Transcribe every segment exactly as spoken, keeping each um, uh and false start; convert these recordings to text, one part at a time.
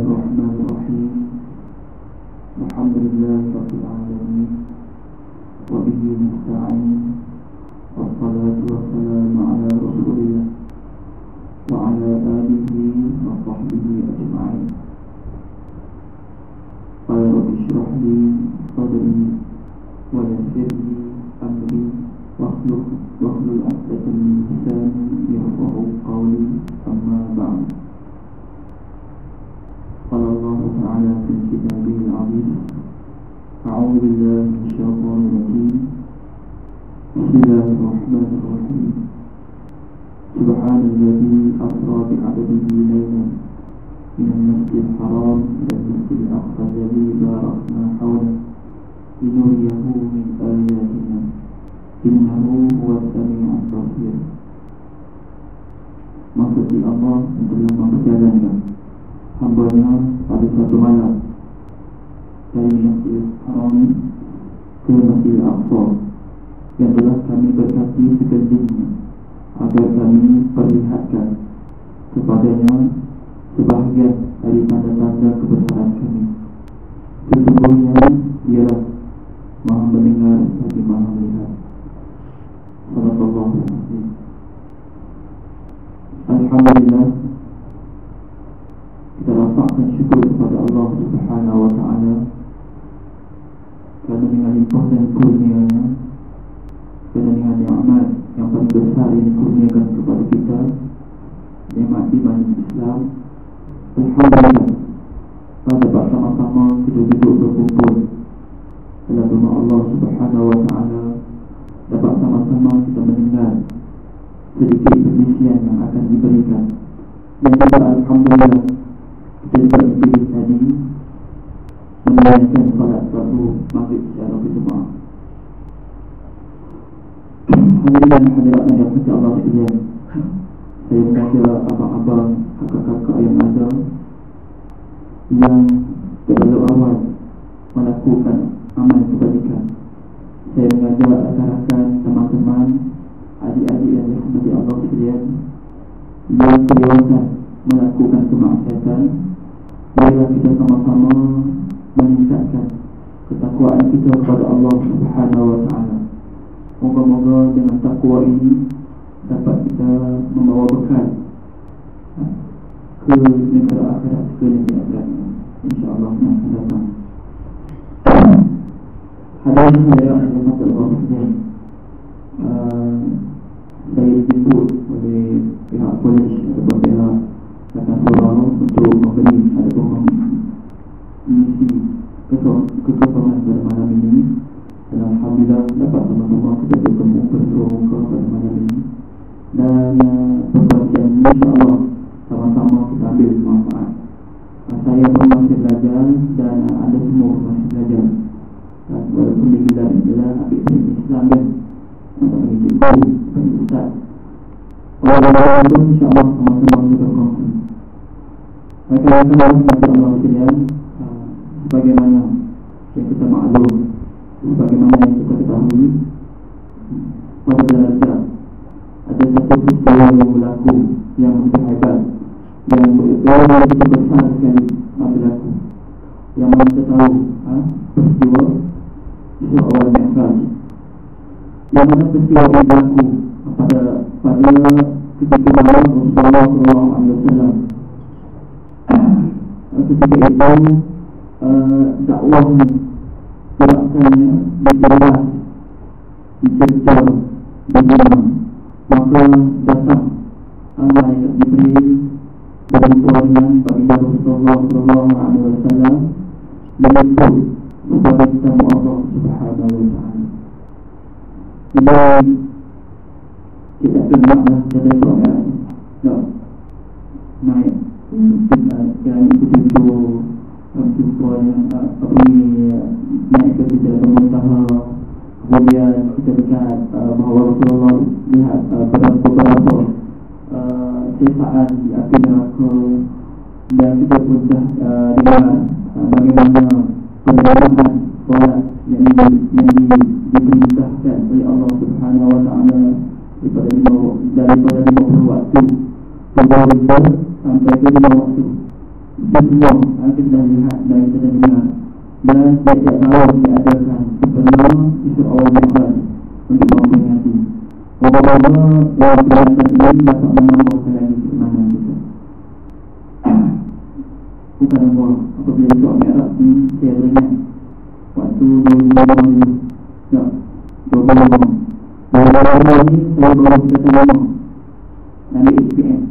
الرحمن الرحيم. الحمد لله رب العالمين وبه نستعين، والصلاة والسلام على رسول الله وعلى آله وصحبه أجمعين. قال رب اشرح لي صدري ويسر لي أمري واحلل عقدة من لساني يفقهوا قولي. أما بعد، قال الله تعالى في كتابه العظيم: أعوذ بالله من الشيطان الرجيم. بسم الله الرحمن الرحيم. سبحان الذي أسرى بعبده ليلا من المسجد الحرام إلى المسجد الأقصى الذي باركنا حوله لنريه من آياتنا إنه هو السميع البصير. Maksud Allah adalah memperjalankan hamba-Nya pada satu malam dari Masjidil Haram ke Masjidil Aqsa yang telah kami berkati sekelilingnya agar kami perlihatkan kepadanya sebahagian dari tanda-tanda kebesaran kami. Sesungguhnya Dialah Maha mendengar lagi Maha melihat. Sallallahu alaihi wasallam. Alhamdulillah, kita lapangkan syukur kepada Allah Subhanahu wa taala kerana dengan limpah dan kurnia-Nya, kerana dengan nikmat yang paling besar yang dikurniakan kepada kita, nikmat iman Islam. Alhamdulillah, kita dapat sama-sama kita duduk berkumpul dalam rumah Allah Subhanahu wa taala, dapat sama-sama kita mendengar sedikit perisian yang akan diberikan. Dan juga alhamdulillah, kita juga dipilih tadi menunaikan salat subuh maghrib secara berjemaah. Hadirin dan hadirat yang dirahmati Allah sekalian, saya mengajak abang-abang, kakak-kakak yang ada yang terlalu awal melakukan amal kebajikan. Saya mengajak rakan-rakan, teman-teman, adik-adik yang dirahmati Allah sekalian yang kedewasaan melakukan kemaksiatan. Marilah kita sama-sama meningkatkan ketakwaan kita kepada Allah Subhanahu wa taala. Moga-moga dengan takwa ini dapat kita membawa bekal ke negara akhirat, ke negara akhirat insya-Allah yang akan datang. Hadirin hadirat yang dirahmati Allah sekalian, Uh, saya dijemput oleh pihak polis ataupun pihak Jabatan Surau untuk memberi ataupun mengisi kekosongan pada malam ini. Dan alhamdulillah dapat sama-sama kita bertemu bersuara pada malam ini. Dan uh, perkongsian ini insya-Allah sama-sama kita ambil manfaat. Uh, saya pun masih belajar dan uh, anda semua pun masih belajar. Uh, walaupun kita adalah ambil Islam kan, atau bagi cikgu, bagi ustaz. Orang-orang itu insyaAllah sama-sama kita berkongsi. Rakan-rakan Allah sekalian, sebagaimana yang kita maklum, sebagaimana yang kita ketahui, pada belajar ada satu peristiwa yang berlaku yang begitu hebat, yang begitu besar sekali berlaku, yang mana kita tahu ha? peristiwa itu awal Mi'raj, yang mana peristiwa yang berlaku pada pada ketika malam Rasulullah sallallahu alaihi wasallam. Ketika itu uh, dakwahnya, gerakannya diberas, dicercar, dibenam, maka datang malaikat Jibril berpergian kepada Rasulullah sallallahu alaihi wasallam menyebut kepada kita Allah Subhanahu wa taala. Dan kita kenallah pada soalan no. naik dan itu jumpa yang apa ni naik ke bicara muntaha. Kemudian kita lihat bahawa Rasulullah lihat beberapa sifat di api neraka, dan kita pun dah dengar bagaimana penerapan solat yang diperintahkan oleh Allah Subhanahu wa taala daripada lima daripada lima puluh waktu sampai ke lima waktu. Kita semua kita dah lihat dan kita dah dengar, dan setiap tahun diadakan sepenuh isu awal Mi'raj untuk memperingati. Moga-moga dalam perjalanan ini dapat menambahkan lagi keimanan kita. Bukan apa apabila isu Mi'raj ini saya teringat waktu dua ribu lima ini. Ya, dua ribu lima. dua ribu lima ini saya baru selesai lima ambil H P M.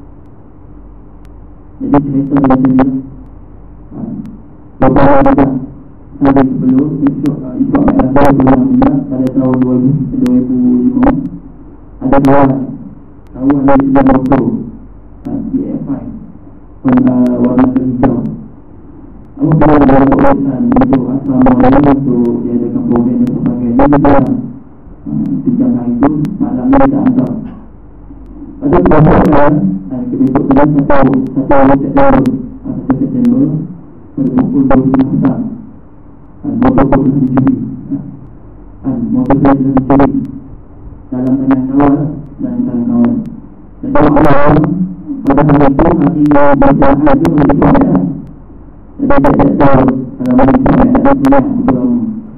Jadi cerita dia sendiri beberapa bulan hari sebelum isu isu Mi'raj bulan pada tahun dua ribu lima ada dua kawan dari sebelah motor D F I warna hijau. Aku pernah ada urusan untuk asrama ini untuk diadakan program dan sebagainya. Dia bilang sejak hari itu malam ni kita hantar ada perasaan kebesok bulan satu satu September satu September pada pukul dua puluh petang motor pun telah dicuri, motor saya telah dicuri dalam tangan kawan dan tangan kawan. Dan kalau awal pada hari itu hati bacaan itu menjadi suara. Jadi saya tak tahu kalau menjadi suara ada punya belum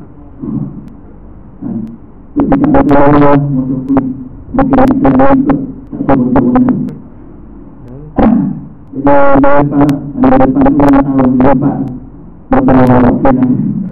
ketika ada kawan motor pun mungkin saya ikut tak tahu bagaimana. Jadi ada depan ada depan tu orang tahu depan beberapa waktu yang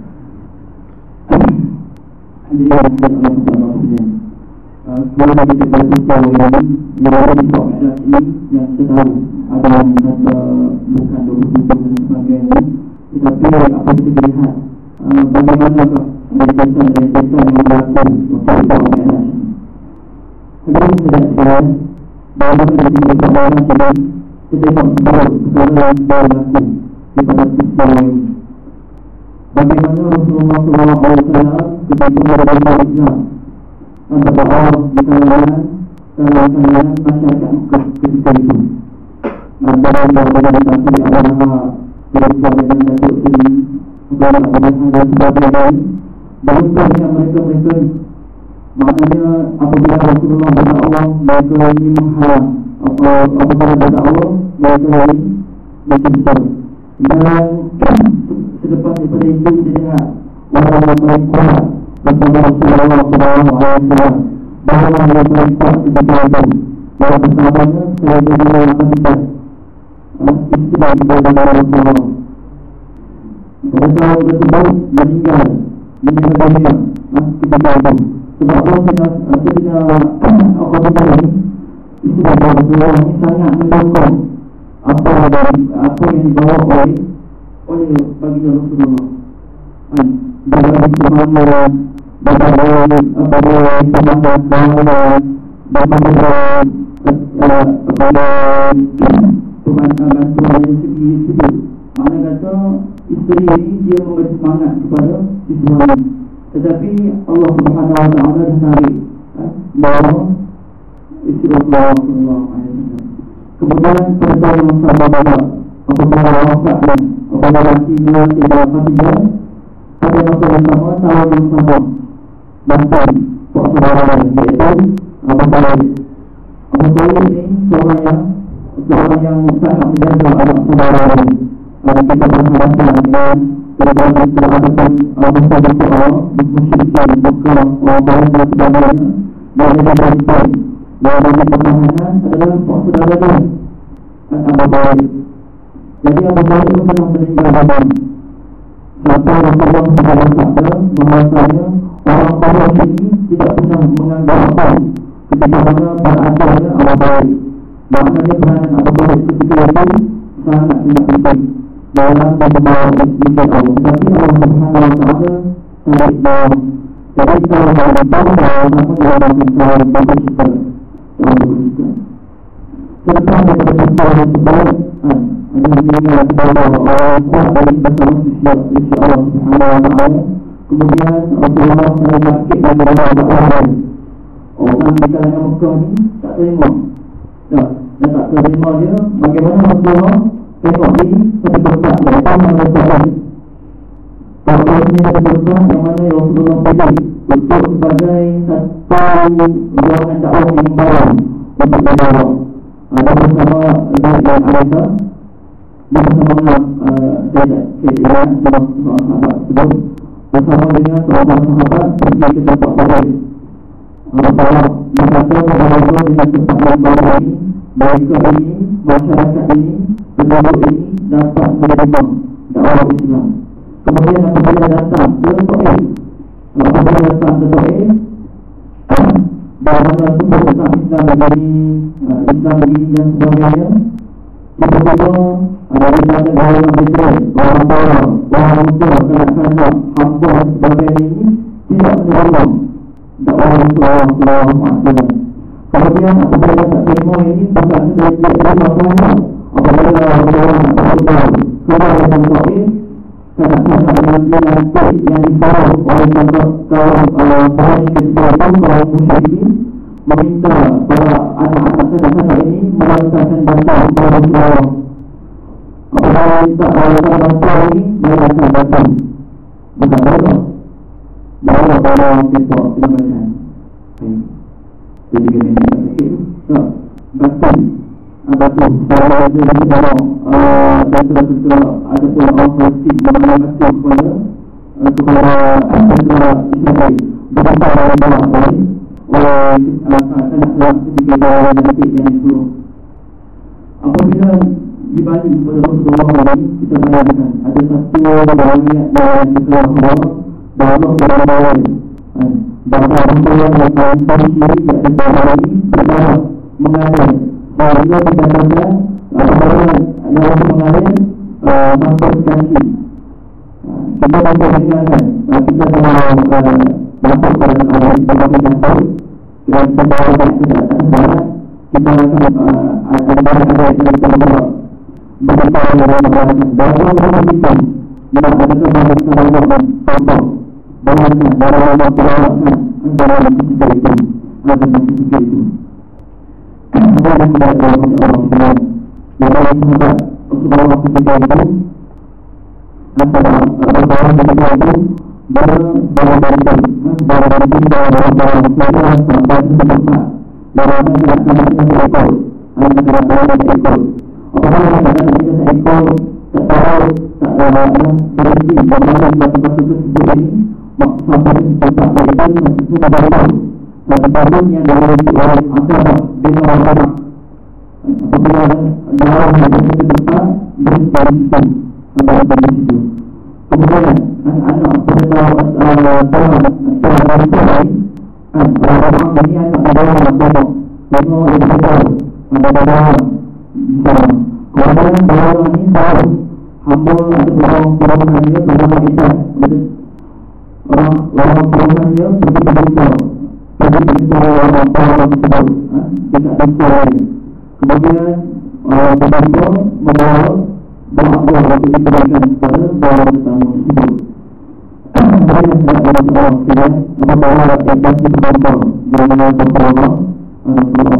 jadi orang Allah Allah sekalian. Kalau kita berbicara ini, yang ada di bawah ini yang kita tahu ada yang kata bukan dua puluh tujuh dan sebagainya. Tetapi apa kita lihat bagaimana kesan dari kesan yang berlaku untuk bawah ini. Kemudian kita lihat bahawa kita bersama dengan kita tengok bahawa perkara yang berlaku di pada peristiwa ini. Bagaimana Rasulullah shallallahu alaihi wasallam ketika menerima Islam antara orang di kalangan kalangan masyarakat Mekah ketika itu. Antara orang-orang yang di Arafah bersama dengan Datuk Seri Abdullah Abdullah dan sebagainya. Bahkan mereka-mereka maknanya apabila Rasulullah berdakwah mereka ini menghalang, apabila berdakwah mereka ini berbicara. Dan selepas daripada itu kita lihat orang-orang paling kuat bersama Rasulullah shallallahu alaihi wasallam bahawa yang paling kuat ketika itu bahawa bersamanya saya berdua akan kita istilah kepada Rasulullah. Pada tahun tersebut meninggal meninggal dunia ketika itu. Sebab Allah ketika Allah berkata istilah Rasulullah ini sangat mendukung apa apa yang dibawa oleh oleh baginda Rasulullah. Dalam semuanya dalam apa dia semangat dalam dalam pemandangan Tuhan yang segi segi. Mana kata isteri ini dia memberi semangat kepada isteri. Tetapi Allah Subhanahu Wa Taala menarik bahawa isteri Allah Subhanahu Wa Taala. Kemudian pada tahun yang sama pada apabila wafatnya apabila hatinya tidak hatinya pada masa yang sama tahun yang sama bahkan waktu orang yaitu Abu Talib. Abu Talib ini seorang yang seorang yang sangat menjaga anak saudara ini. Dan kita berhadapan dengan berbagai peradaban masalah soal musyrikin bukan orang dan sebagainya. Dan yang terbaik yang bagi pertahanan adalah saudara dia Abu Talib. Jadi Abu Talib itu telah meninggal dunia. Sampai Rasulullah bersabda bahawasanya orang Quraisy ini tidak pernah menganggap apa ketika mana beradanya Abu Talib. Maknanya peranan Abu Talib ketika itu sangat tidak penting dalam membawa misi Allah. Tapi Allah Subhanahu Wa Taala tarik bawah. Jadi kalau ada tahu bahawa nama dia akan mencari bagi kita dalam berita. Serta daripada sesuatu yang sebab ada meninggal kepada orang kuat dari bersama sisi Allah Subhanahu Wa Taala. Kemudian Rasulullah saya bangkit dan berada orang orang di kalangan Mekah ni tak terima. Tak, dan tak terima dia. Bagaimana Rasulullah tengok ini satu berkat mereka mengatakan bahawa ini ada berkat yang mana Rasulullah pilih untuk sebagai satu ruangan dakwah yang baru untuk berdakwah. Ada bersama Zaid dan Aisyah Dia bersama saya saya ingat seorang sahabat tersebut bersama dengan seorang sahabat pergi ke tempat lain. Rasulullah berkata kepada Allah dengan tempat yang baru ini, mereka ini, masyarakat ini, penduduk ini dapat menerima dakwah Islam. Kemudian apabila datang ke Taif, apabila datang ke Taif, bahawa sebut tentang Islam begini, Islam begini dan sebagainya, tiba-tiba ada daripada orang Israel, orang Bawah, orang Musa, kanak-kanak, hamba dan sebagainya ini tidak menerima dakwah Rasulullah sallallahu alaihi wasallam. Kemudian apabila tak terima ini, maka kita tidak terima semua. Apabila Rasulullah Rasulullah keluar dari Taif, kanak-kanak yang dilantik yang dibawa oleh kaum Quraisy ketika itu, kaum musyrikin, meminta para anak-anak kanak-kanak ini melantarkan bantuan kepada Rasulullah. Apabila minta melantarkan bantuan ini, mereka akan datang. Bukan mereka. Bahawa bahawa kita silakan. Jadi kita minta sikit. So, bantuan. Bantuan. Kalau ada di dalam bantuan-bantuan ataupun orang politik yang mengasih kepada kepada bantuan Israel. Berapa orang bawa oleh oleh anak-anak ketika bawa nanti yang itu. Apabila dibanding kepada Rasulullah ini, kita bayangkan ada satu orang yang berkata bahawa bahawa bahawa Rasulullah yang paling sendiri di atas bahawa ini berkata mengalir bahawa dia dikatakan bahawa yang mengalir sampai kaki. Kita dapat mendengarkan kita dalam masuk pada air sebagai dasar dan kita bawa ke atas barat, kita akan ada ada yang kita bawa berbicara dengan orang bahawa orang kita tidak ada kebanyakan orang contoh bahkan dari orang perawatan antara kita itu ada kita itu ada tidak ada orang orang yang ada Rasulullah ketika itu antara orang ketika itu baru-baru dari baru-baru dari baru-baru dari sampai ke tempat baru tidak sama dengan ekor ada kerana ekor apabila ada kita ekor tak tahu tak ada berhenti bagaimana batu-batu tersebut ini sampai ke tempat mereka sudah tahu satu tahun yang dimiliki oleh agama dengan orang apabila dalam ke tempat berhenti dari situ sampai dari situ. Kemudian anak-anak pada tahun tahun lain orang-orang ini anak adalah tengok tengok yang besar ada bawah misalnya kemudian bawah ini tahu hamba atau orang-orang dia bernama Isa orang orang orang dia pergi berita pergi berita orang-orang tersebut tidak berita lagi kemudian berita membawa bahawa Allah itu diberikan kepada bahawa pertama tersebut banyak tidak ada orang tidak membawa yang pasti berbantu dengan Rasulullah Rasulullah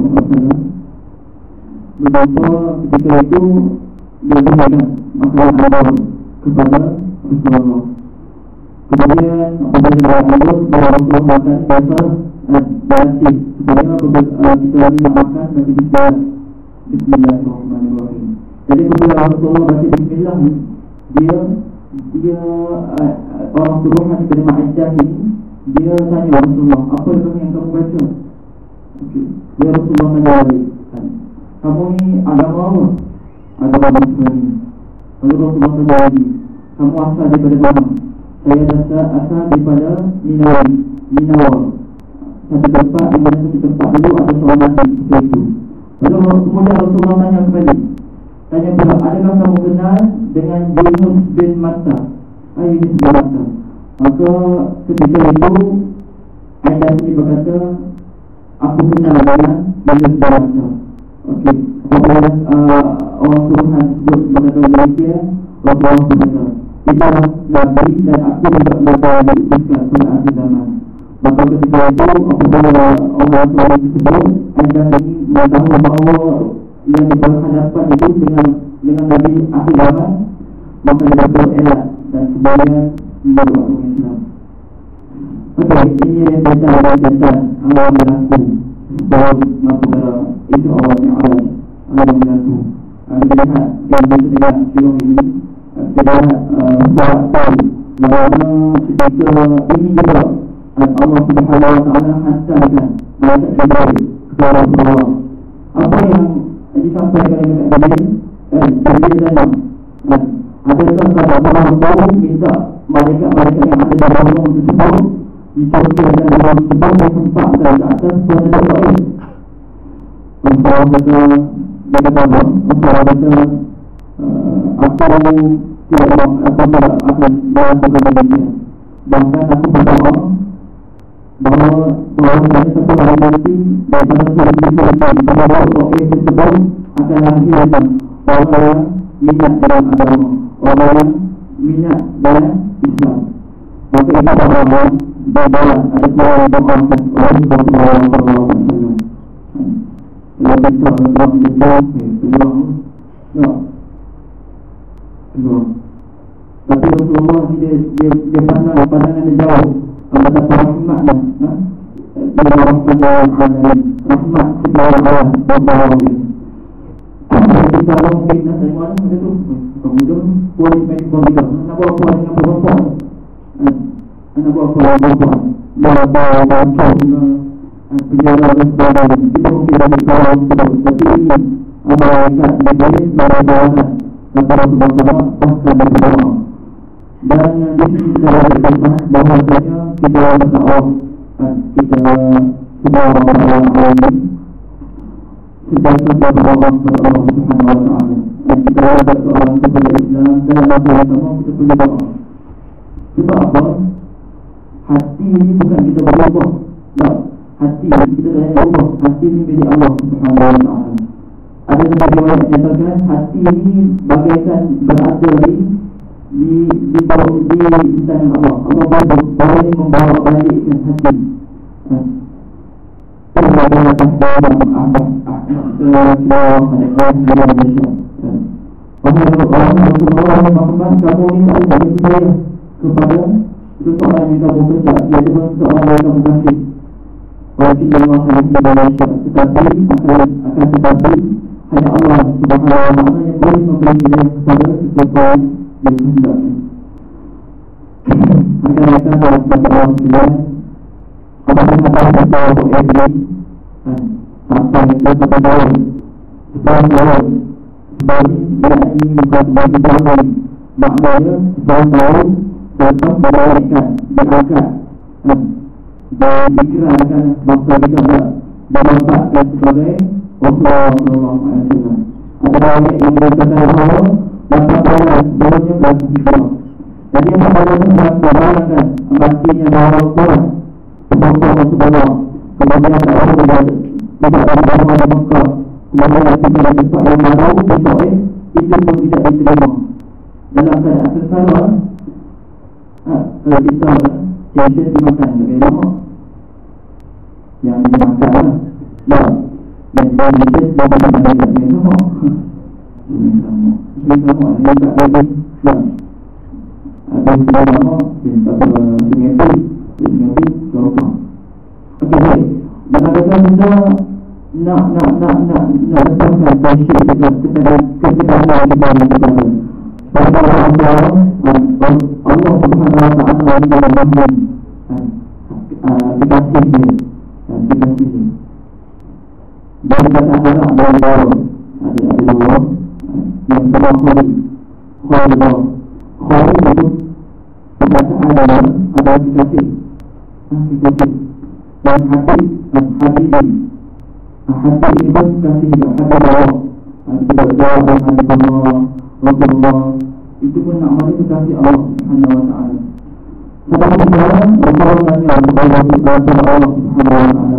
berbantu ketika itu dia berikan masalah Allah kepada Rasulullah kemudian apabila Allah bahawa Rasulullah makan biasa berarti sebenarnya apabila kita lagi makan nanti kita Bismillahirrahmanirrahim. Jadi bila Rasulullah baca Bismillah ni, dia dia uh, orang suruhan kepada Ma'ijah ini, dia tanya Rasulullah, apa yang kamu baca? Okay. Dia Rasulullah menjawab, kamu ni agama apa? Agama Islam. Lalu Rasulullah menjawab, kamu asal daripada mana? Saya asal, asal daripada Ninawal. Ninawal. Satu tempat, di mana satu tempat dulu ada seorang Nabi itu. Lalu kemudian Rasulullah tanya kepada tanya pula, adakah kamu kenal dengan Yunus bin Matta? Ayat Yunus bin Matta. Maka ketika itu ayat ini berkata, aku kenal dengan Yunus bin Matta. Okey. Apabila uh, orang suruhan tersebut berkata demikian, Rasulullah berkata, itulah Nabi dan aku tidak bakal diutuskan pada akhir zaman. Maka ketika itu apabila orang suruhan tersebut ayat ini mengatakan bahawa yang berhadapan itu dengan dengan Nabi akhir zaman, maka dia berelak dan sebagian membawa Islam. Okey, ini yang kita bacakan Allah berlaku bahawa maka itu Allah yang Allah Allah berlaku kita lihat yang kita lihat film ini, kita lihat surat tahu bahawa ketika ini juga Allah Subhanahu Wa Taala hantarkan ayat Jibril kepada Rasulullah. Apa yang disampaikan oleh Jibril? Jibril tanya, adakah kata Allah tahu minta malaikat-malaikat yang ada dalam ruang tersebut dicontohkan dalam sebuah tempat dan ke atas pada tempat ini? Rasulullah kata, dia kata apa? Rasulullah kata, aku tidak aku tidak akan melakukan demikian. Bahkan aku berdoa bahawa bahawa satu hari nanti daripada surat Al-Fatihah bahawa orang tersebut akan lahirkan orang yang minat dalam agama, orang yang minat dalam Islam. Maka ini bahawa bahawa ada seorang yang doa orang Rasulullah sallallahu alaihi wasallam. Ia bisa dalam Islam peluang, ya, peluang. Tapi Rasulullah dia dia dia pandang pandangan dia jauh. Betapa rahmatnya, dia rahmat alamin, rahmat segala alam, rahmat alamin. Ketika orang fitnah saya mana ada tu, kemudian polis main komputer, nak buat apa dengan perempuan? Nak buat apa dengan perempuan? Dia bawa bangsa penjara dan sebagainya. Kita mungkin ada kawan sebab tapi ini malaikat Jibril melakukan kepada Rasulullah bahkan berdoa. Dan di sini kita berkata bahawasanya kita berdoa kita semua orang-orang ini sedang berdoa kepada Allah Subhanahu Wa Taala. Dan kita berdoa kepada Islam dan masa yang sama kita perlu doa. Sebab apa? Hati ini bukan kita berubah. Tak. Hati kita dah berubah. Hati ini milik Allah Subhanahu Wa Taala. Ada sebagian orang yang nyatakan hati ini bagaikan berada di di di bawah di istana Allah. Allah boleh membawa balikkan hati. Allah adalah tahbara atas semua mereka dalam Malaysia. Wahai Rasulullah Muhammad, kamu ini tak boleh percaya kepada seseorang yang kamu percaya, iaitu seseorang yang kamu kasih. Walaupun Allah hanya di Malaysia, tetapi akan akan tetapi hanya Allah Subhanahu Wa Taala yang boleh memberi hidayah kepada seseorang yang kehendaknya. Akan datang dalam kata Allah sekalian, apabila kata kata untuk Iblis sampai kepada bawah, sebab bawah, sebab dia ini bukan sebagai bawah, maknanya sebab bawah tetap melarikan, diangkat dan dikirakan maka juga dimanfaatkan sebagai Rasulullah sallallahu alaihi wasallam. Ada banyak yang berkata bahawa dapat bawah bawahnya dan dikira. Jadi yang bawahnya dapat bawahkan artinya bahawa bawah sebab Rasulullah kemudian ada orang tidak ada bawah ada Mekah kemudian ada tempat tempat yang baru besok eh itu pun tidak diterima dalam keadaan sekarang. Kalau kita Biasa dimakan dengan nama yang dimakan lah. Dan Dan biasa dimakan dengan nama Dengan nama Dengan nama Yang tak boleh Dan Ada yang nama Yang tak boleh Dengan itu Dengan itu Selama Okey baik. Dan adakah kita Nak Nak Nak Nak Nak letakkan Tasyirik Kita Kita Kita Kita Kita Pada Allah Allah Subhanahu Wa Taala dalam Al-Quran dikasih dia dikasih dia dan kata anak dalam Allah ada ada Allah yang sebab khali khali Allah khali itu perkataan Allah ada dikasih dikasih dan hati dan hati ini hati ini pun kasih juga hati Allah kita berdoa dan hati Allah Rasulullah itu pun nak mahu dikasih Allah Subhanahu Wa Taala. Sebab itu Rasulullah tanya kepada Allah Subhanahu Wa Taala.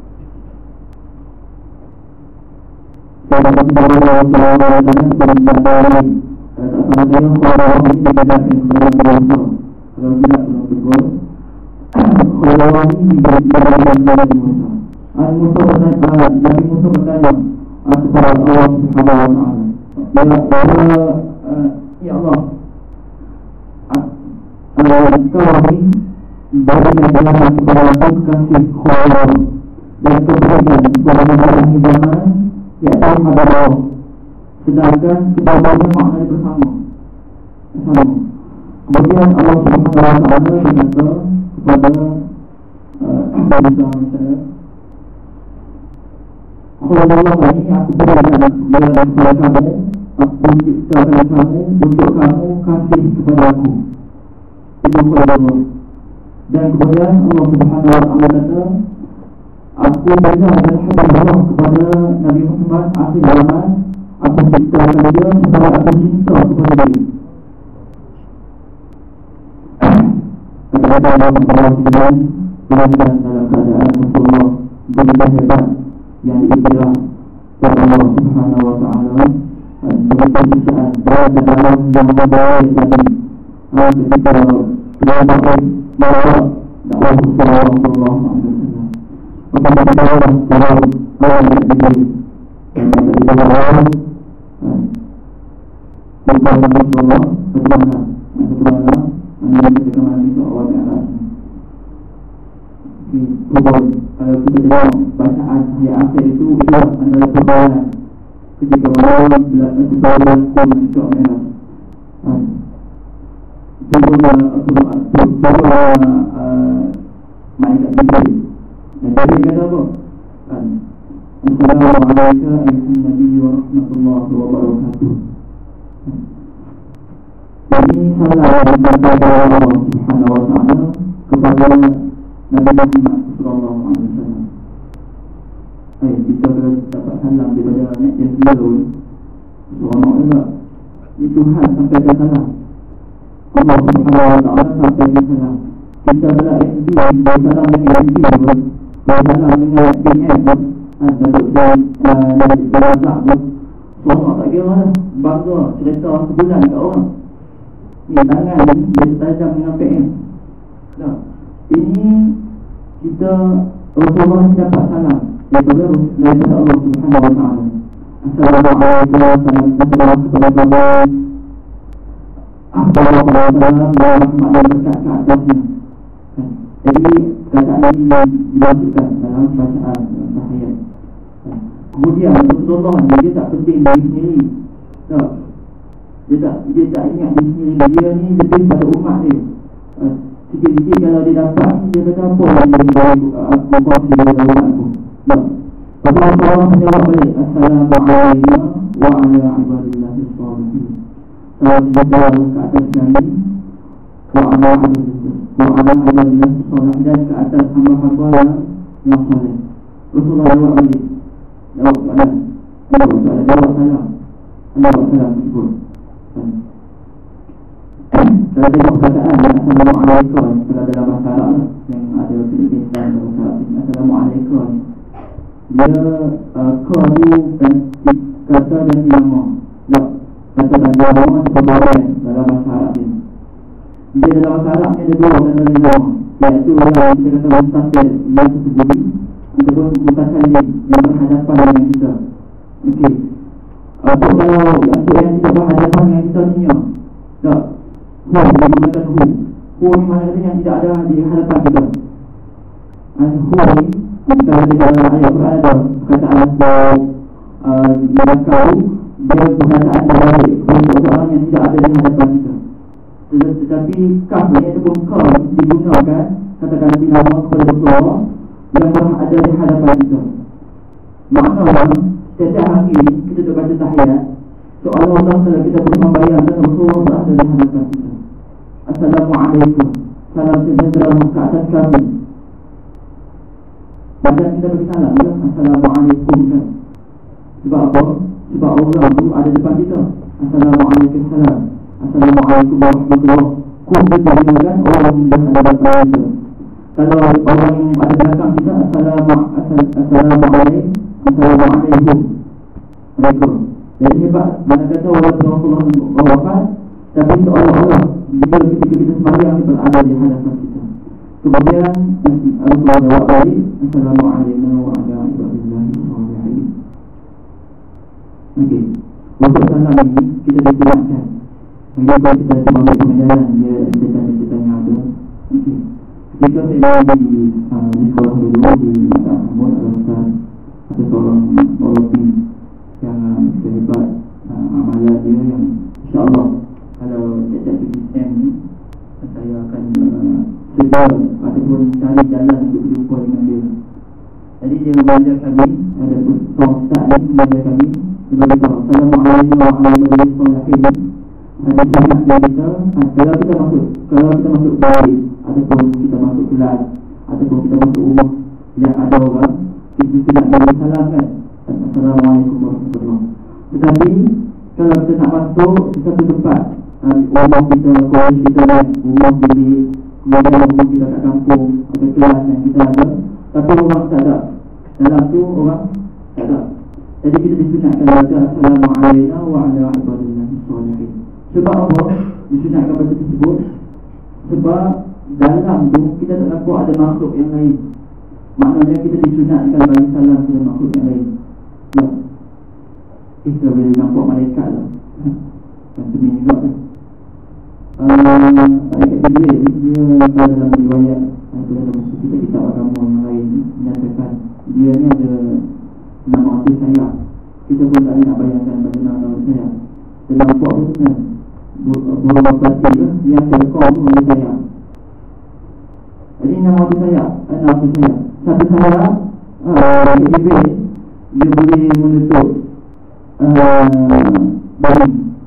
Saya dapat kepada Allah Subhanahu Wa Taala kepada Allah. Sama dia orang ini dibedakan dengan Rasul. Kalau tidak belum betul. Orang ini dibedakan dengan Musa. Al Musa bertanya, Nabi Musa bertanya kepada Allah Subhanahu Wa Taala. Dia bahawa ya Allah, Kau ini berikan dalam kepada aku kasih khawal dan kebaikan kepada orang ibadah, iaitu adalah sedangkan kedua-duanya maknanya bersama. Bersama. Kemudian Allah Subhanahu Wa Taala berkata kepada Nabi Muhammad saya, aku Allah ini aku berikan kepada kamu, aku ciptakan kamu untuk kamu kasih kepada aku. Itu kepada Allah. Dan kemudian Allah Subhanahu Wa Taala kata, aku berikan Allah kepada Nabi Muhammad akhir zaman. Aku ciptakan dia supaya aku cinta kepada dia. Kepada Allah Subhanahu Wa Taala dalam keadaan Rasulullah begitu hebat yang diiktiraf oleh Allah Subhanahu Wa Taala sebagai sisaan berada dalam yang membawa tadi ketika beliau dapat bawa dakwah Rasulullah Sallallahu Alaihi Wasallam. Maka kita orang orang orang yang diberi dan kita orang bukan Rasulullah bagaimana bagaimana anda ketika mana itu awal atas. Kubur, kalau kita tengok bacaan ayat akhir itu, itu adalah perbahasan ketika malam sebahagian kum esok merah. Sebuah malaikat Jibril. Dan Jibril kata apa? Assalamualaikum warahmatullahi wabarakatuh wa barakatuh. Ini salah daripada Allah Subhanahu Wa Taala kepada Nabi Muhammad Sallallahu Alaihi Wasallam. Eh, kita kalau dapat salam daripada net yang selalu seronok juga. Itu Tuhan sampai ke salam. Allah Subhanahu Wa Taala sampai ke salam. Kita adalah S B, bersalam dengan S B, bersalam dengan P M, Datuk dan dari Razak tu. Seronok tak kira lah. Bangga cerita sebulan kat orang. Ni tangan ni, dia tajam dengan P M. Tak. Ini kita Rasulullah dapat salam daripada daripada Allah Subhanahu Wa Taala. Assalamualaikum warahmatullahi wabarakatuh. Assalamualaikum warahmatullahi wabarakatuh. Jadi kataan ini dibacakan dalam bacaan tahiyat. Kemudian Rasulullah dia tak penting diri sendiri. Tak. Dia tak dia tak ingat diri sendiri. Dia ni lebih pada umat dia. Sikit-sikit kalau dia dapat, dia kata apa yang dia beri aku buat dia beri aku. Tak. Lepas tu Allah menjawab balik, Assalamualaikum wa ala ibadillahi shalihin. Salam sejahtera ke atas kami, wa ala wa ala ibadillahi shalihin, dan ke atas hamba-hamba yang yang saleh. Rasulullah jawab balik. Jawab soalan. Jawab soalan. Jawab salam. Jawab salam tersebut. Kalau tengok perkataan Assalamualaikum, kalau dalam bahasa Arab lah, yang ada tulisan dalam bahasa Arab, Assalamualaikum, dia uh, kau tu kan kata dan nama. Tak, kata dan nama sebahagian dalam bahasa Arab ni. Dia dalam bahasa Arab ni ada dua kata dan nama, iaitu yang kita kata mustafil yang tersebut, ataupun mutasallim yang berhadapan dengan kita. Okey. Untuk kalau untuk yang kita berhadapan dengan kita ni, tak. Hu, dia mengatakan hu. Hu ni maknanya yang tidak ada di hadapan kita. Dan hu ni, kalau di dalam ayat Quran ada perkataan kau, dia kau, dia perkataan berbalik untuk orang yang tidak ada di hadapan kita. Tetapi kaf ni ataupun kau digunakan, katakan di nama kepada Rasulullah yang berada di hadapan kita. Maknanya, setiap hari ini kita tu baca tahiyat, seolah-olah kalau kita boleh membayangkan Rasulullah berada di hadapan kita. Assalamualaikum, salam sejahtera ke atas kami. Baca kita bagi salam ya? Assalamualaikum kan. Sebab apa? Sebab Allah tu ada depan kita. Assalamualaikum salam. Assalamualaikum warahmatullahi wabarakatuh. Kau kita dengarkan orang yang ada depan kita. Kalau orang yang ada belakang kita, Assalamualaikum, Assalamualaikum, Assalamualaikum. Assalamualaikum. Jadi hebat, mana kata walaupun Rasulullah wafat, tapi seolah-olah bila ketika kita sembahyang kita berada di hadapan kita. Kemudian Rasulullah jawab balik, Assalamualaikum warahmatullahi wabarakatuh. Okey. Untuk salam ini kita dikurangkan. Mengapa kita sebagai pengajaran dia cerita-cerita yang ada. Okey. Ketika saya berada di, uh, di sekolah dulu di Mata Hamun, ada Ustaz, ada seorang orang yang uh, hebat, uh, dia ataupun cari jalan untuk berjumpa dengan dia. Jadi dia mengajar kami, ada seorang ustaz ni mengajar kami, dia berkata, Assalamualaikum warahmatullahi wabarakatuh. Ada sangat dari kita, kalau kita masuk, kalau kita masuk balik, ataupun kita masuk kelas, ataupun kita masuk rumah yang ada orang, kita nak beri salam kan, Assalamualaikum warahmatullahi wabarakatuh. Tetapi kalau kita nak masuk di satu tempat, rumah kita, kelas kita, rumah bilik, kemudian rumah kita kat kampung, atau kelas yang kita ada, tapi orang tak ada, dalam tu orang tak ada. Jadi kita disunatkan baca Assalamualaikum warahmatullahi wabarakatuh. Sebab apa disunatkan baca tersebut? Sebab dalam tu kita tak nampak ada makhluk yang lain. Maknanya kita disunatkan bagi salam kepada makhluk yang lain. Ya, kita boleh nampak malaikat lah. Yang pening juga kan. Malaikat Jibril ni dia dalam riwayat dalam kita kitab agama yang lain menyatakan dia ni ada nama arti sayap. Kita pun tak nak bayangkan bagaimana nama sayap. Dia nampak pun kan burung merpati lah, yang telkom tu ada sayap. Jadi nama arti sayap, nama arti sayap. Satu sayap Malaikat Jibril dia boleh menutup bayi.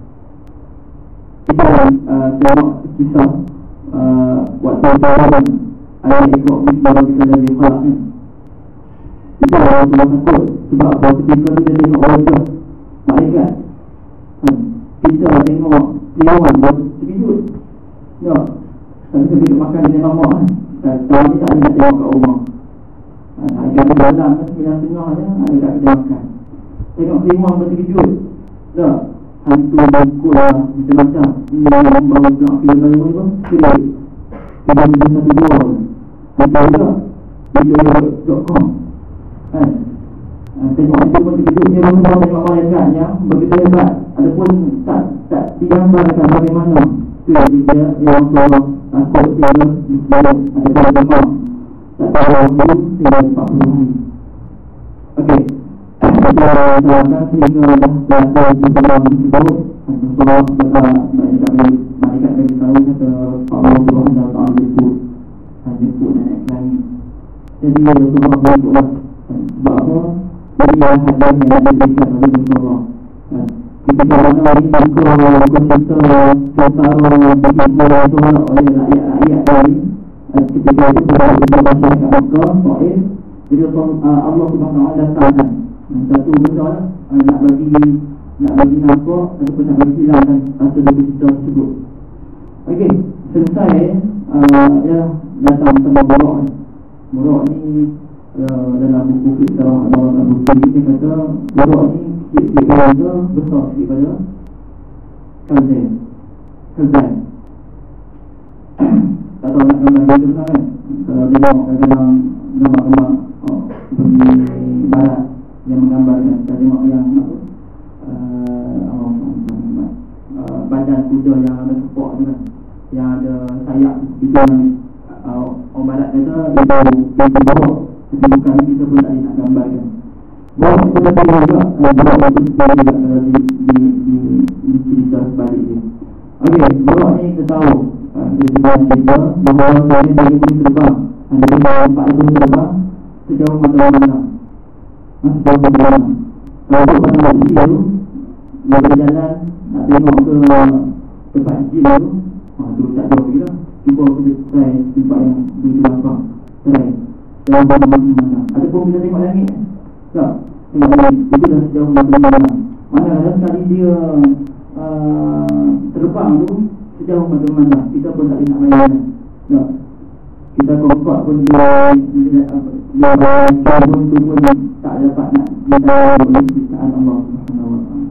Kita uh, tengok kisah uh, waktu tahun ayat ikut baru kita dah dikhalak kan. Kita orang semua takut. Sebab apa? Ketika kita tengok wajah malaikat kan, kita tengok Tiawan buat terkejut. Ya, tapi kita duduk makan dengan mamak kan, kalau kita ada nak tengok kat rumah agak di dalam kan, sembilan tengah je ada kat kita makan. Tengok Tiawan buat terkejut. Tak, hantu bangkut lah macam-macam. Ini yang bawa nak film baru ni pun Kira Kira Kira satu dua hantu juga Video dot com kan. Tengok itu pun terkejut. Dia pun bawa tengok malaikat yang begitu hebat. Adapun tak tak digambarkan bagaimana tu dia yang seorang takut dia Islam ada dalam rumah tak tahu belum tinggal empat puluh hari. Okey, kita terangkan sehingga dah berada di dalam tersebut. Rasulullah kata malaikat malaikat bagi tahu kata Allah Subhanahu Wa Taala jemput jemput naik ke langit. Jadi Rasulullah berdoa sebab apa? Jadi yang hadis yang diberikan oleh Rasulullah. Ketika mana ini buku cerita tentara bagi Rasulullah oleh rakyat-rakyat tadi, ketika itu berada masyarakat Mekah, Taif, jadi Allah Subhanahu Wa Taala datang. Satu benda nak bagi nak bagi nampak ataupun nak bagi hilangkan rasa lebih kita tersebut. Okey, selesai uh, ya datang sama Buraq ni. Buraq ni uh, dalam buku kita Al-Awal Al-Bukhari dia kata Buraq ni sikit-sikit kata besar sikit pada Kalzan. Kalzan. Tak tahu nak gambar dia besar kan. Kalau dia tengok kadang-kadang gambar-gambar oh, bagi barat yang menggambarkan, kita tengok yang apa uh, oh, uh, badan kuda yang ada kepok tu kan, yang ada sayap itu yang uh, orang barat kata itu yang bawah, tapi bukan kita pun tak nak gambarkan. Bawah kita tengok juga bawah itu juga uh, di, di, di, di cerita sebalik dia. Okey, bawah ni kita tahu uh, dia sebuah cerita bahawa dia boleh terbang, dia boleh empat ribu terbang sejauh mata-mata. Masih tahu bagaimana kalau tu pada waktu tu dia berjalan nak tengok ke tempat jin tu, ah, tu tak jauh lagi lah. Cuba aku try tempat yang begitu lapang, try dalam mana-mana. Ataupun kita tengok langit tak, tengok langit itu dah sejauh mana-mana. Mana sekali dia uh, terbang tu sejauh mana-mana, kita pun tak nak bayangkan tak. Kita kompak pun dia dia baca pun tu pun tak dapat nak kita oleh ciptaan Allah Subhanahu Wa Taala.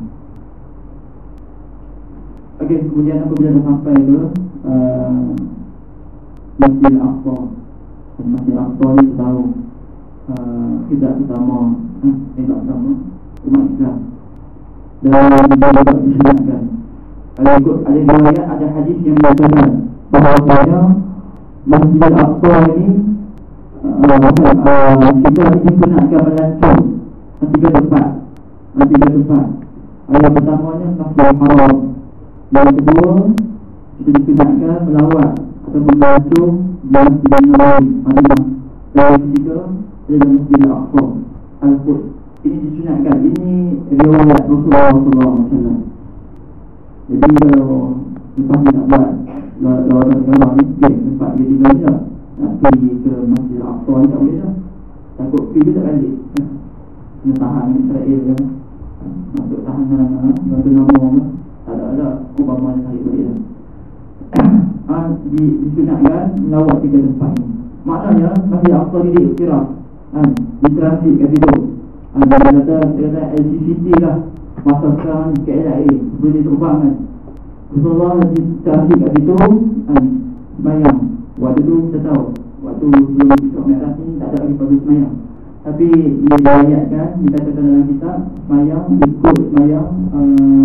Okey, kemudian apabila dah sampai ke uh, Masjid Al-Aqsa. Masjid Al-Aqsa ni tahu uh, kiblat utama eh, kiblat utama umat Islam. Dan dia dapat disunatkan. Kalau ikut ada riwayat, ada hadis yang mengatakan bahawasanya Masjid Al-Aqsa ini uh, uh, kita ini disunatkan melancong tiga tempat. Tiga tempat. Yang pertamanya Masjid Al-Haram. Yang kedua kita disunatkan melawat atau melancong di Masjid Nabawi Madinah. Dan yang ketiga adalah Masjid Al-Aqsa Al-Quds. Ini disunatkan. Ini riwayat Rasulullah sallallahu alaihi wasallam. Jadi kalau lepas ni nak buat lawatan sekarang ni, okay, tempat dia tinggal je, nak pergi ke Masjid Al-Aqsa ni tak boleh dah. Takut pergi tak balik. Kena tahan Israel kan, masuk tahanan, bantu nama kan, tak ada ada Obama yang balik balik dah. ha, di, disunatkan melawat tiga tempat ni. Maknanya Masjid Al-Aqsa ni diiktiraf, kan, ditransit kat situ. ha, Dia kata, dia kata L C C T lah masa sekarang K L I A boleh terbang kan. Rasulullah ditransit kat situ, kan, semayang. Waktu tu kita tahu, waktu sebelum Isra Mi'raj ni tak ada lagi pada semayang. Tapi ia diriwayatkan, dikatakan dalam kitab, semayang ikut semayang uh,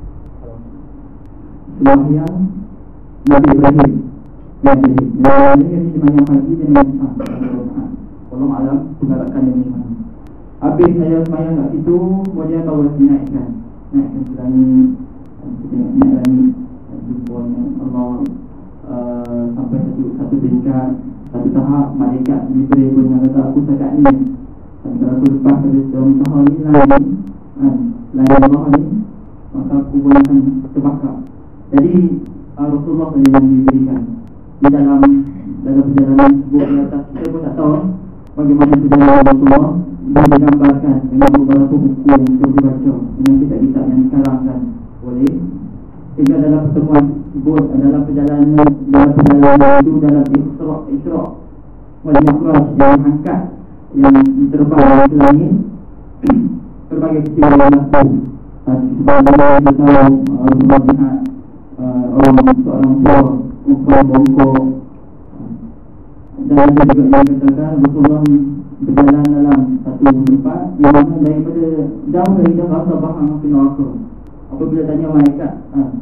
sembahyang Nabi Ibrahim. Nabi Ibrahim ini semayang pagi dan semayang petang. Allah Alam penggarakan yang macam mana. Habis saya semayang kat situ, kemudian baru dinaikkan, naikkan ke langit, naik langit, jumpa Allah uh, sampai satu satu tingkat, satu tahap. Malaikat Jibril pun yang kata aku setakat ni, dan kalau aku lepas dari dalam tahap ni lain, kan, lain Allah ni, maka aku pun akan terbakar. Jadi uh, Rasulullah yang diberikan di dalam dalam perjalanan tersebut. Di atas kita pun tak tahu bagaimana perjalanan Rasulullah. Dia digambarkan dengan beberapa buku yang kita baca, dengan kitab-kitab yang dikarangkan oleh. Sehingga dalam pertemuan tersebut, dalam perjalanan dalam perjalanan itu, dalam Isra' Isra' wal Mi'raj yang angkat, yang diterbang ke langit, berbagai peristiwa yang berlaku. Sebagaimana kita tahu, Rasulullah melihat orang seorang tua ukra bongkok, dan ada juga yang katakan Rasulullah berjalan dalam satu tempat yang mana daripada jauh dari dah rasa bahang api neraka. Apabila tanya malaikat,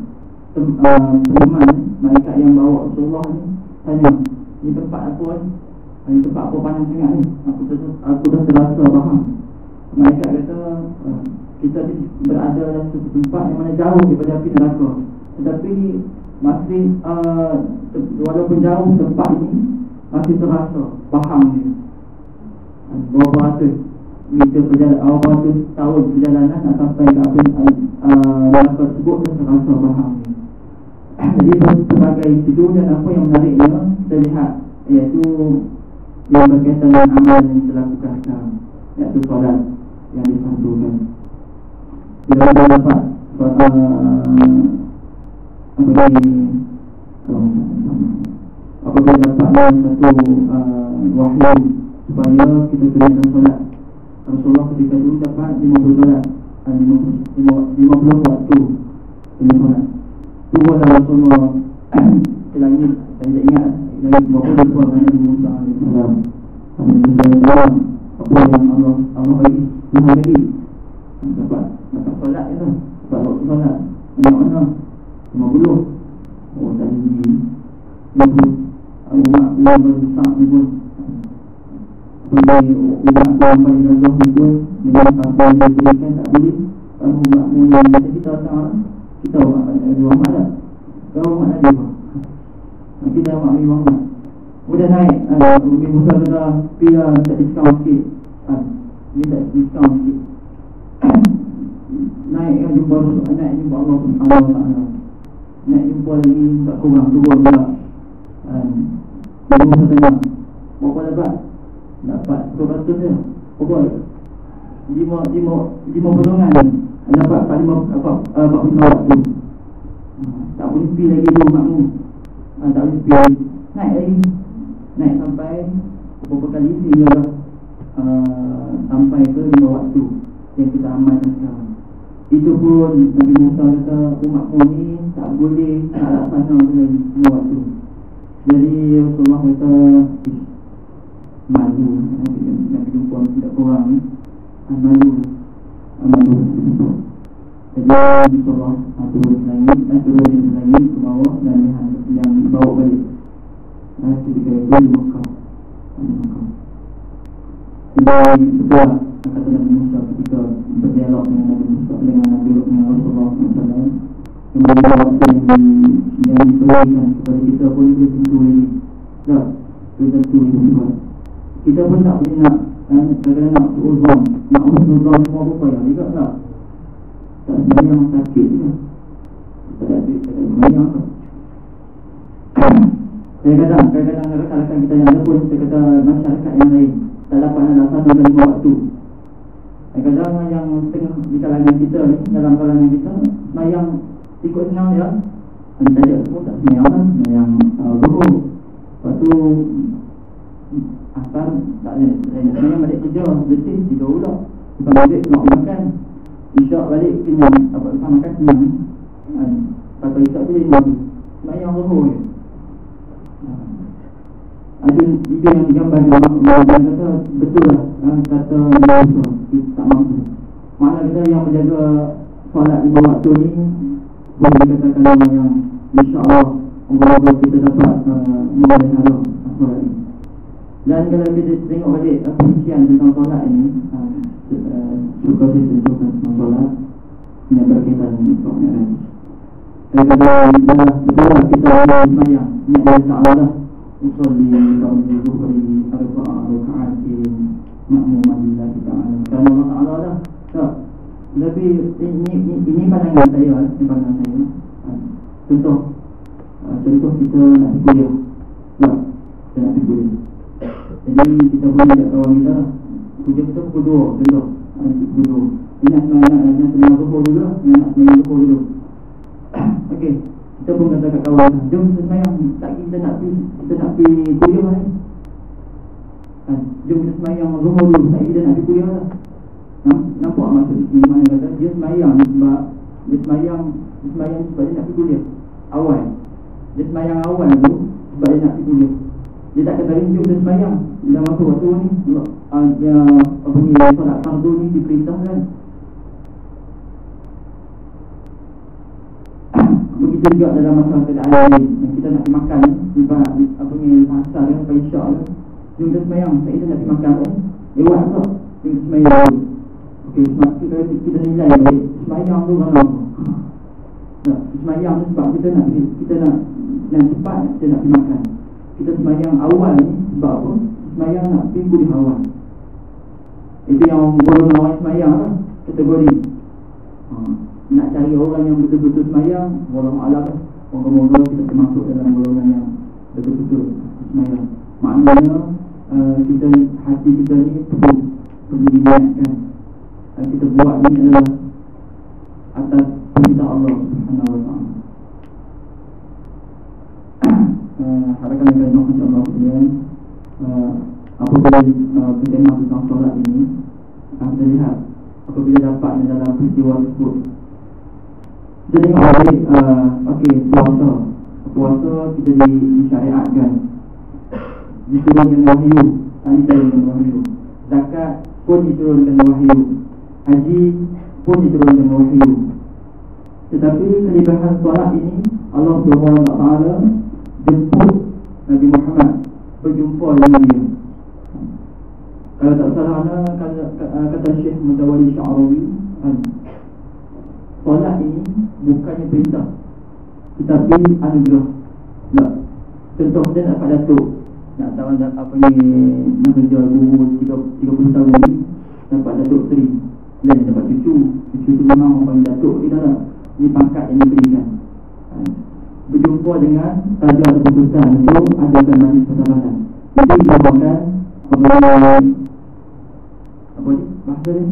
teman malaikat yang bawa Rasulullah ni, tanya, ni tempat apa ni? Ni tempat apa panas sangat ni? Aku dah, aku dah terasa bahang. Malaikat kata, kita berada dalam satu tempat yang mana jauh daripada api neraka, tetapi masih uh, walaupun jauh tempat ini masih terasa bahang ni. Berapa ratus meter perjalanan, berapa ratus tahun perjalanan nak sampai ke api neraka tersebut, dan terasa bahang ni. Jadi sebagai itu, dan apa yang menariknya kita lihat, iaitu yang berkaitan dengan amalan yang kita lakukan sekarang, iaitu solat yang disantukan. Bila kita dapat uh, apa ni, apabila dapat satu uh, wahyu supaya kita tunaikan solat. Rasulullah ketika itu dapat lima puluh solat, lima puluh waktu lima solat. Turunlah Rasulullah ke langit. Saya tak ingat lagi berapa berapa Nabi Musa alaihi salam. Nabi Musa alaihi salam, apa yang Allah Allah bagi Tuhan lagi, dapat dapat solat itu, dapat waktu solat banyak mana lima puluh. Oh tadi ibu umat yang besar ni pun, apabila umat yang paling rendah ni pun dengan apa yang diberikan tak boleh. Kalau umat yang kita tahu, kita umat Nabi Muhammad lah, kalau umat Nabi Muhammad, kita umat Nabi Muhammad. Kemudian naik, Nabi Musa kata, bila minta diskaun sikit, minta diskaun sikit. Naik kan jumpa Rasul, naik jumpa Allah Subhanahu Wa Taala, naik jumpa lagi tak kurang turun pula. Nabi Musa tanya, berapa dapat? Dapat sepuluh ratus je. Berapa? Lima lima lima pertolongan ni. Dapat empat lima apa empat puluh waktu. Tak boleh pergi lagi tu makmu. Tak boleh pergi. Naik lagi, naik sampai beberapa kali sehingga uh, sampai ke lima waktu yang kita amalkan sekarang. Itu pun Nabi Musa kata umatmu ni tak boleh nak laksana lima waktu. Jadi Rasulullah kata malu, Nabi jumpa tidak kurang ni, malu, malu. Jadi Rasulullah turun ke langit, turun ke langit ke bawah, dan yang dibawa balik. Dan ketika itu di Mekah. Jadi betul kata Nabi Musa ketika berdialog dengan Nabi Musa dengan Nabi Rasulullah sallallahu alaihi wasallam, yang waktu yang yang diberikan kepada kita pun itu tentu lagi. Tak, tentu itu buat. Kita pun tak boleh nak kadang-kadang nak uzon, nak uzon semua apa payah juga tak. Tak sembahyang sakit je. Tak ada duit, tak ada sembahyang tak. Kadang-kadang, kadang-kadang rakan-rakan kita yang ada pun, kita kata masyarakat yang lain tak dapat nak laksanakan lima waktu. Kadang-kadang yang tengah di kalangan kita ni, dalam kalangan kita, sembahyang ikut senang dia. Kita ada semua tak sembahyang lah, sembahyang zuhur. Lepas tu asal tak ada, sembahyang balik kerja, bersih, tidur pula. Lepas balik nak makan, isyak balik kenyang, dapat lepas makan kenyang. Lepas isyak tu dia mati, sembahyang zuhur je. Ada itu yang digambar dia kata betul lah, kata dia betul, tak mampu. Mana kita yang menjaga solat lima waktu ni boleh dikatakan orang yang insya-Allah Allah kita dapat uh, memelihara solat ni. Dan kalau kita tengok balik perincian tentang solat ini, uh, uh, suka saya tunjukkan tentang solat yang berkaitan dengan solat ni. Kadang-kadang betul lah kita sembahyang niat dari ta'ala usolli qawli zuhri arba'a raka'atin ma'muman lillahi ta'ala. Kalau Allah Ta'ala dah tak. Tapi ini, ini, ini pandangan saya, ini pandangan saya. Contoh Contoh kita nak pergi kuliah. Tak, kita nak pergi kuliah. Jadi kita boleh ajak kawan kita, kuliah kita pukul dua. Contoh pukul dua. Ini nak sembahyang zuhur dulu, ini nak sembahyang zuhur dulu. Okey, kita pun kata kat kawan, jom sembahyang, tak kita nak pergi, kita nak pergi kuliah ni. Ha, jom kita sembahyang zuhur dulu, tak kita nak pergi kuliah lah. Ha, nampak maksud di mana kata dia sembahyang sebab dia sembahyang, dia sembahyang sebab dia nak pergi kuliah. Awal. Dia sembahyang awal tu sebab dia nak pergi kuliah. Dia tak kata jom kita sembahyang dalam waktu-waktu ni. Uh, dia apa ni solat fardu ni diperintahkan. Begitu juga dalam masalah keadaan lain yang kita nak pergi makan sebab apa ni pasar kan, pada isyak kan, jom kita sembahyang, tak kita nak pergi makan kan, lewat tak kita sembahyang. Okey, kita, kita nilai baik sembahyang tu kan apa. Nah, sembahyang tu sebab kita nak kita nak dan cepat kita nak pergi makan. Kita sembahyang awal ni sebab apa? Sembahyang nak pergi kuliah awal. Itu yang golongan orang sembahyang lah, kategori. Ha, nak cari orang yang betul-betul sembahyang, wallahu a'lam. Moga-moga kita termasuk dalam golongan yang betul-betul sembahyang. Maknanya uh, kita hati kita ni perlu perlu diniatkan. Uh, kita buat ni adalah atas perintah Allah Subhanahu wa taala. Uh, harapkan kita nak insya-Allah kemudian uh, apabila uh, bertema tentang solat ini, uh, kita lihat apabila dapat dalam peristiwa tersebut. Kita tengok balik, uh, okey, puasa. Puasa kita di, disyariatkan, diturunkan wahyu, uh, diturunkan wahyu. Zakat pun diturunkan wahyu. Haji pun diturunkan wahyu. Tetapi kelebihan solat ini Allah Subhanahu wa taala jemput Nabi Muhammad berjumpa dengan dia. Kalau tak salah ada kata, kata Syekh Mutawalli Sya'rawi, solat ini bukannya perintah tetapi anugerah. Tak. Contoh dia nak dapat datuk, nak tahu apa ni, nak kerja guru tiga puluh tahun ni, dapat datuk Seri, dan dapat cucu. Cucu tu memang orang datuk kita tak. Ini pangkat yang diberikan. Berjumpa dengan raja atau sultan untuk adakan majlis persahabatan. Itu dinamakan apa apa ni bahasa ni?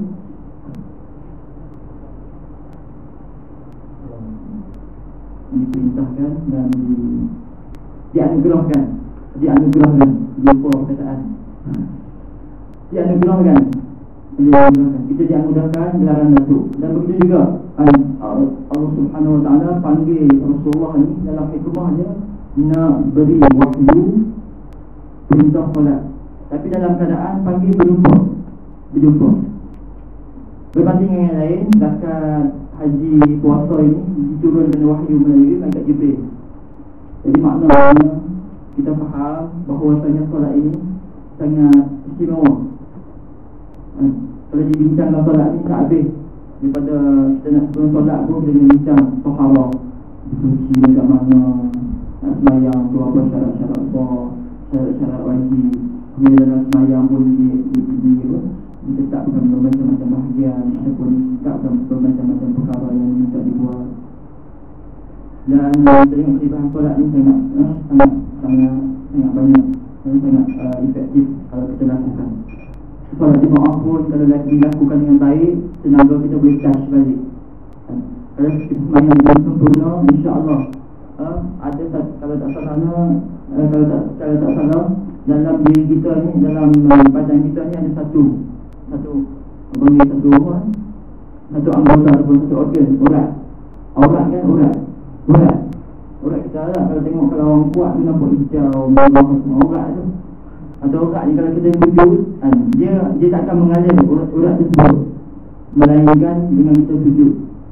Diperintahkan dan di, dianugerahkan, dianugerahkan berjumpa perkataan. Dianugerahkan, dianugerahkan. Kita dianugerahkan gelaran datuk. Dan begitu juga Allah Subhanahu wa taala panggil Rasulullah ni dalam hikmah dia nak beri wahyu perintah solat, tapi dalam keadaan panggil berjumpa berjumpa berbanding dengan yang lain. Zakat, haji, puasa ini diturunkan wahyu melalui malaikat Jibril. Jadi maknanya kita faham bahawasanya solat ini sangat istimewa. Kalau dibincangkan solat ini tak habis. Daripada kita nak sebelum solat pun kita kena bincang sahabat suci dekat mana, nak sembahyang tu apa syarat-syarat apa, syarat-syarat wajib. Kemudian dalam sembahyang pun di, di, di, di ditetapkan bermacam-macam bahagian ataupun ditetapkan bermacam-macam perkara yang minta dibuat. Dan uh, tengok peribahasa solat ni sangat uh, sangat sangat sangat banyak, sangat, sangat uh, efektif kalau kita lakukan. Solat lima waktu kalau dilakukan dengan baik, tenaga kita boleh charge balik. Uh, kalau kita sembahyang dengan sempurna, insya-Allah uh, ada satu, kalau tak salah uh, kalau tak kalau tak salah dalam diri kita ni, dalam uh, badan kita ni ada satu satu bagi satu uh, satu anggota ataupun satu organ, urat. Urat kan urat. Urat. Urat kita lah, kalau tengok kalau orang kuat tu nampak hijau, merah semua urat tu. Atau urat ni kalau kita sujud, kan, dia dia tak akan mengalir urat-urat tersebut, melainkan dengan kita sujud.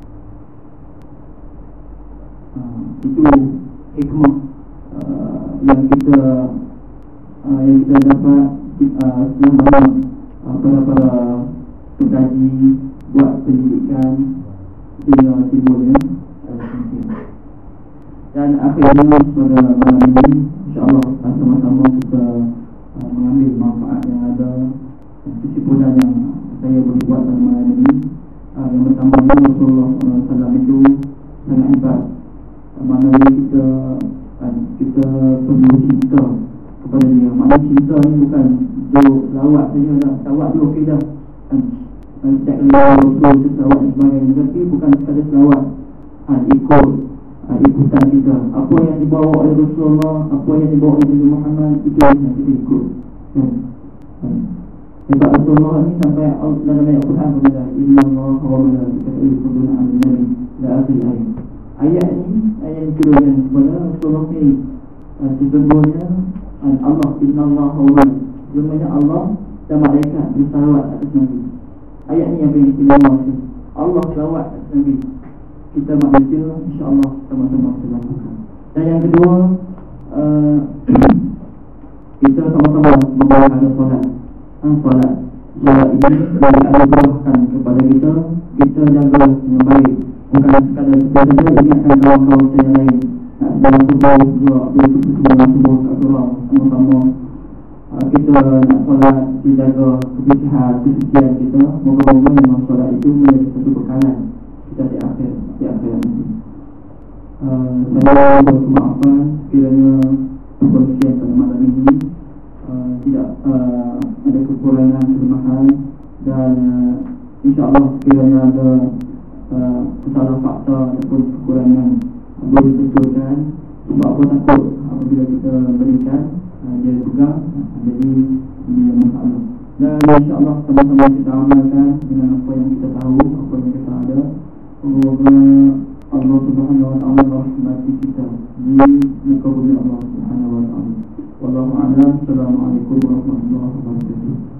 Ha, itu hikmah uh, yang kita uh, yang kita dapat uh, setelah banyak uh, para-para pengkaji buat pendidikan sehingga timbulnya uh, dan akhirnya pada malam ini insya-Allah sama-sama kita uh, mengambil manfaat yang ada. Kesimpulan yang saya boleh buat pada malam ini, uh, yang pertama, Rasulullah sallallahu alaihi wasallam itu sangat hebat. Mana kita uh, kita perlu cinta kepada dia. Mana cinta ni bukan duk selawat saja dah, selawat tu okey dah. Setiap kali Rasul tu selawat dan sebagainya, tapi bukan sekadar selawat, uh, ikut uh, ikutan kita. Apa yang dibawa oleh Rasulullah, apa yang dibawa oleh Nabi Muhammad, itu yang kita ikut. Hmm. Hmm. Sebab Rasulullah ni sampai dalam ayat Quran berkata, Inna Allah wa malaikatahu yusalluna 'alan nabi la akhir ayat. Ayat ni ayat yang kedua kepada Rasulullah ni, uh, sesungguhnya uh, Allah, Inna Allah wa malaikatahu, sesungguhnya Allah dan malaikat bersalawat atas Nabi. Ayat ni yang paling istimewa ni. Allah selawat atas Nabi. Kita manusia insya-Allah sama-sama kita lakukan. Dan yang kedua, uh, kita sama-sama membawa ada solat. Ang solat. Solat ini dianugerahkan kepada kita. Kita jaga dengan baik. Bukan sekadar kita saja ingatkan kawan-kawan saya lain. Nak dalam subuh juga, bila kita dalam subuh kat surau sama-sama. Uh, kita nak solat, dijaga kebersihan, kesucian kita. Moga-moga memang solat itu menjadi satu bekalan kita di akhir di akhir nanti. Uh, saya berterima maafkan sekiranya perkongsian pada malam ini uh, tidak uh, ada kekurangan, kelemahan, dan uh, insya-Allah sekiranya ada uh, kesalahan fakta ataupun kekurangan uh, boleh betulkan. Sebab apa takut apabila kita berikan uh, dia pegang, uh, jadi dia masalah. Dan insya-Allah sama-sama kita amalkan dengan apa yang kita tahu, apa yang kita ada. Semoga Allah Subhanahu wa taala merahmati kita di muka bumi Allah Subhanahu wa taala. Wallahu a'lam. Assalamualaikum warahmatullahi wabarakatuh.